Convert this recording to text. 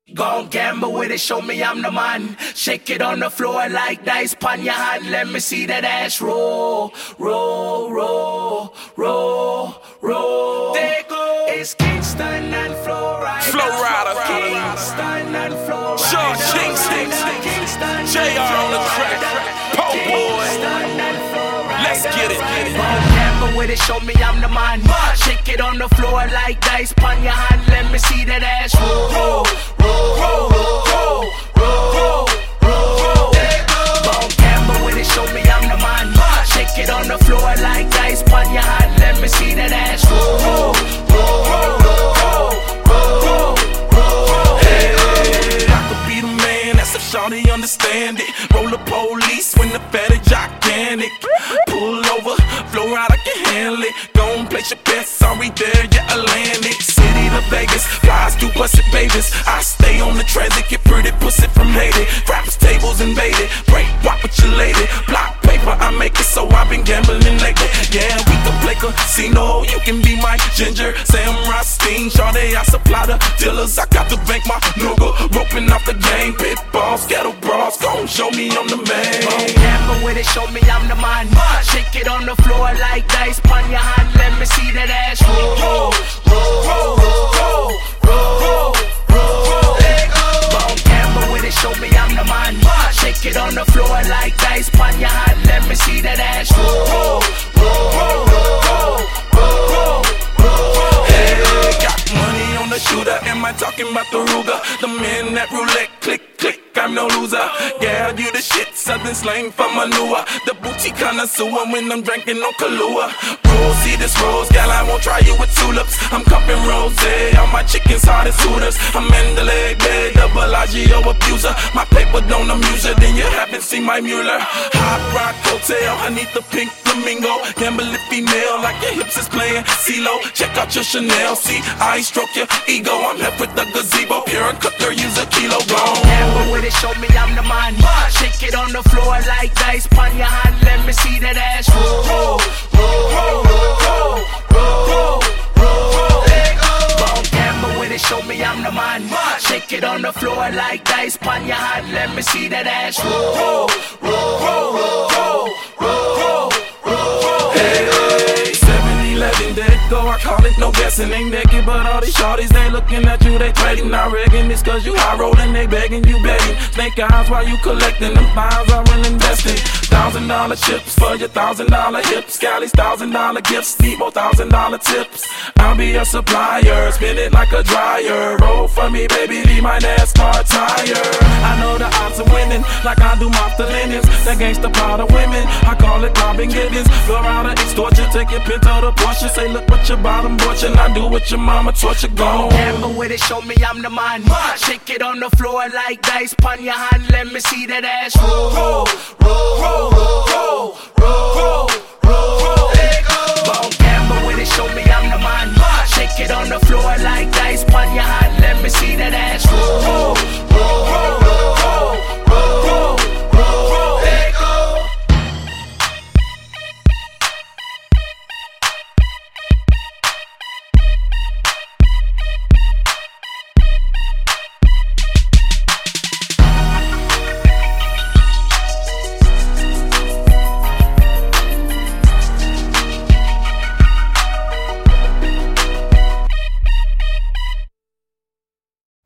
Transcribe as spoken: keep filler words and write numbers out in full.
Gon' gamble with it, show me I'm the man. Shake it on the floor like dice, pan your hand. Let me see that ass roll, roll, roll, roll, roll. There go. It's Kingston and Flo Rida. Flo Rida. Kingston and Flo Rida. Sean Kingston. J R on the track. Po boy. Let's get it. Gon' gamble with it, show me I'm the man. Shake it on the floor like dice, pan your hand. Let me see that ass roll, roll, roll, roll, roll, roll, roll. Gon' gamble with it, show me I'm the man. Shake it on the floor like dice, pan your hand. Let me see that ass roll, roll, roll, roll, roll, roll, roll. Hey, I could be the man, that's if shawty understand it. Roll the police when the fatty gigantic. Pull over, Flo Rida can handle it. Gon' place your bets, sorry there, yeah, Atlantic City to Vegas, flies through busted babies. I stay on the transit, get pretty pussy from Haiti. Rappers tables invaded, break walk with your lady. Block paper, I make it, so I've been gambling lately. Yeah, we can play casino, you can be my ginger. Sam Rothstein, shawty, I supply the dealers. I got to bank my nougat, roping off the game. Pit balls, ghetto bras, gon' show me I'm the man. Gon' gamble with it, show me I'm the man. Shake it on the floor like dice, pan your hand. Let me see that ass roll, roll, roll, roll, roll, roll, roll. Gon' gamble with it, show me I'm the man. Shake it on the floor like dice, pan your hand. Let me see that ass roll, roll, roll, roll, roll, roll. Hey, got money on the shooter, am I talking about the Ruger? The man that roulette, click, click, I'm no loser. Yeah, you the shit, southern slang from manure. The boutique connoisseur when I'm drinking on Kahlua. Rose, see this rose, gal, I won't try you with tulips. I'm cupping rosé, all my chickens hard as Hooters. I'm Mandalay Bay, the Bellagio abuser. My paper don't amuse you, then you haven't seen my Mueller. Hot rock hotel, I need the pink flamingo. Gamble it female, like your hips is playing CeeLo. Check out your Chanel, see, I stroke your ego. I'm left with the gazebo, pure and cooker, use a kilo gone. Gamble with it, show me I'm the man. Shake it on the floor like dice, pan your hand. Let me see that ass roll, roll, roll, roll, roll, roll, roll. Gon' gamble with it, show me I'm the man. Shake it on the floor like dice, pan your hand. Let me see that ass roll, roll, roll, roll, roll, roll, roll. Hey, seven eleven, there it go, I call it no guessing. Ain't naked, but all these shorties, they looking at you, they trading. I reckon it's cause you high rolling, they begging you begging. Snake eyes while you collecting, them files I will invest in. Thousand dollar chips for your thousand dollar hips. Scally's thousand dollar gifts, need more thousand dollar tips. I'll be a supplier, spin it like a dryer. Roll for me, baby, be my NASCAR tire. I know the odds of winning, like I do Monster Linens. That gangsta proud of women, I call it Robin Gibbons. Flo Rida extort you, take your pinto to Porsche. Say look what your bottom bought you, and I do what your mama taught you. Go gamble with it, show me I'm the man. Shake it on the floor like dice, pan your hand. Let me see that ass roll, roll, roll, roll, roll, roll, roll. Gon' gamble with it, show me I'm the man. Shake it on the floor like dice, pan your hand. Let me see that.